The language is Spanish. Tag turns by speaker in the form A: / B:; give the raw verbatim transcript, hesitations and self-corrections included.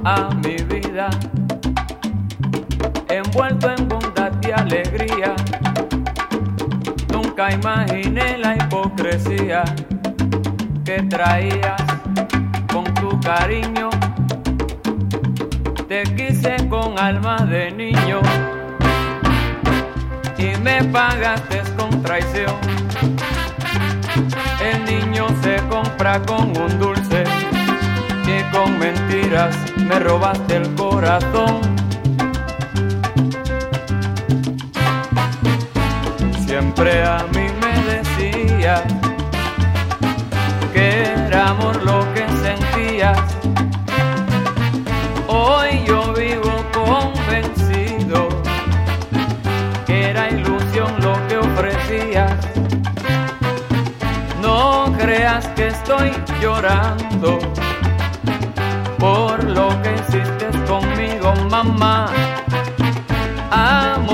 A: a mi vida, envuelto en bondad y alegría. Nunca imaginé la hipocresía que traías con tu cariño. Te quise con alma de niño y me pagaste con traición. El niño se compra con un dulce y con mentiras me robaste el corazón. Siempre a mí me decías que era amor lo que sentías. Hoy yo vivo convencido que era ilusión lo que ofrecías. No creas que estoy llorando por lo que hiciste conmigo, mamá. Amor